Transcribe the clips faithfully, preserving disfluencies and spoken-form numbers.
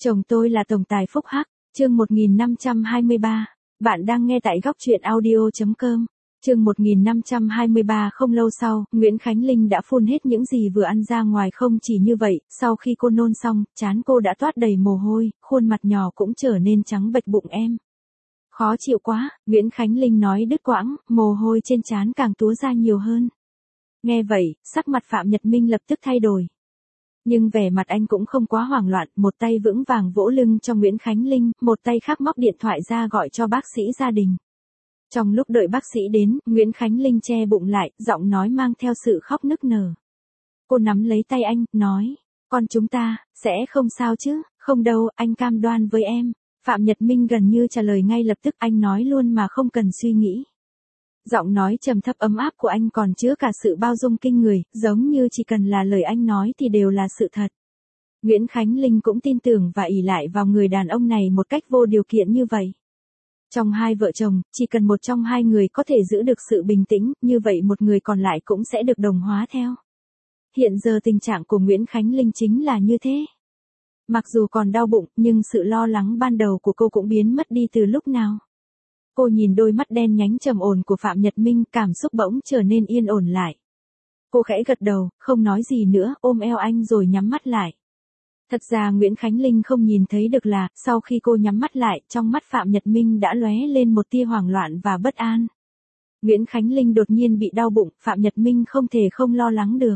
Chồng tôi là tổng tài phúc hắc, chương một nghìn năm trăm hai mươi ba. Bạn đang nghe tại góc truyện audio.com. Chương một nghìn năm trăm hai mươi ba. Không lâu sau, Nguyễn Khánh Linh đã phun hết những gì vừa ăn ra ngoài. Không chỉ như vậy, sau khi cô nôn xong, trán cô đã toát đầy mồ hôi, khuôn mặt nhỏ cũng trở nên trắng bệch. Bụng em khó chịu quá, Nguyễn Khánh Linh nói đứt quãng, mồ hôi trên trán càng túa ra nhiều hơn. Nghe vậy, sắc mặt Phạm Nhật Minh lập tức thay đổi. Nhưng vẻ mặt anh cũng không quá hoảng loạn, một tay vững vàng vỗ lưng cho Nguyễn Khánh Linh, một tay khác móc điện thoại ra gọi cho bác sĩ gia đình. Trong lúc đợi bác sĩ đến, Nguyễn Khánh Linh che bụng lại, giọng nói mang theo sự khóc nức nở. Cô nắm lấy tay anh, nói, con chúng ta, sẽ không sao chứ, không đâu, anh cam đoan với em. Phạm Nhật Minh gần như trả lời ngay lập tức, anh nói luôn mà không cần suy nghĩ. Giọng nói trầm thấp ấm áp của anh còn chứa cả sự bao dung kinh người, giống như chỉ cần là lời anh nói thì đều là sự thật. Nguyễn Khánh Linh cũng tin tưởng và ỷ lại vào người đàn ông này một cách vô điều kiện như vậy. Trong hai vợ chồng, chỉ cần một trong hai người có thể giữ được sự bình tĩnh, như vậy một người còn lại cũng sẽ được đồng hóa theo. Hiện giờ tình trạng của Nguyễn Khánh Linh chính là như thế. Mặc dù còn đau bụng, nhưng sự lo lắng ban đầu của cô cũng biến mất đi từ lúc nào. Cô nhìn đôi mắt đen nhánh trầm ổn của Phạm Nhật Minh, cảm xúc bỗng trở nên yên ổn lại. Cô khẽ gật đầu, không nói gì nữa, ôm eo anh rồi nhắm mắt lại. Thật ra Nguyễn Khánh Linh không nhìn thấy được là, sau khi cô nhắm mắt lại, trong mắt Phạm Nhật Minh đã lóe lên một tia hoảng loạn và bất an. Nguyễn Khánh Linh đột nhiên bị đau bụng, Phạm Nhật Minh không thể không lo lắng được.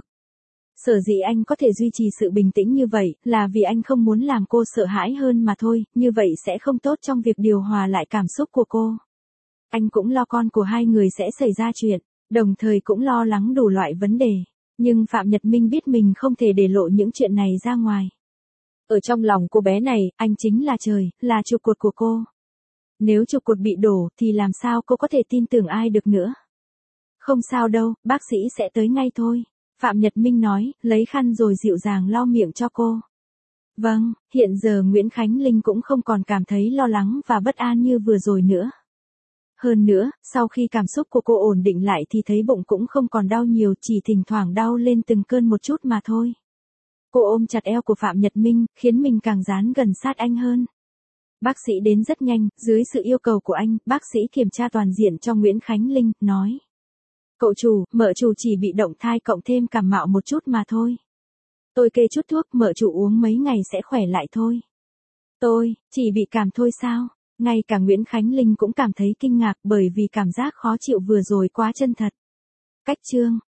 Sở dĩ anh có thể duy trì sự bình tĩnh như vậy, là vì anh không muốn làm cô sợ hãi hơn mà thôi, như vậy sẽ không tốt trong việc điều hòa lại cảm xúc của cô. Anh cũng lo con của hai người sẽ xảy ra chuyện, đồng thời cũng lo lắng đủ loại vấn đề. Nhưng Phạm Nhật Minh biết mình không thể để lộ những chuyện này ra ngoài. Ở trong lòng cô bé này, anh chính là trời, là trụ cột của cô. Nếu trụ cột bị đổ, thì làm sao cô có thể tin tưởng ai được nữa? Không sao đâu, bác sĩ sẽ tới ngay thôi. Phạm Nhật Minh nói, lấy khăn rồi dịu dàng lau miệng cho cô. Vâng, hiện giờ Nguyễn Khánh Linh cũng không còn cảm thấy lo lắng và bất an như vừa rồi nữa. Hơn nữa, sau khi cảm xúc của cô ổn định lại thì thấy bụng cũng không còn đau nhiều, chỉ thỉnh thoảng đau lên từng cơn một chút mà thôi. Cô ôm chặt eo của Phạm Nhật Minh, khiến mình càng dán gần sát anh hơn. Bác sĩ đến rất nhanh, dưới sự yêu cầu của anh, bác sĩ kiểm tra toàn diện cho Nguyễn Khánh Linh, nói. Cậu chủ, mợ chủ chỉ bị động thai cộng thêm cảm mạo một chút mà thôi. Tôi kê chút thuốc, mợ chủ uống mấy ngày sẽ khỏe lại thôi. Tôi, chỉ bị cảm thôi sao? Ngay cả Nguyễn Khánh Linh cũng cảm thấy kinh ngạc bởi vì cảm giác khó chịu vừa rồi quá chân thật. Cách chương.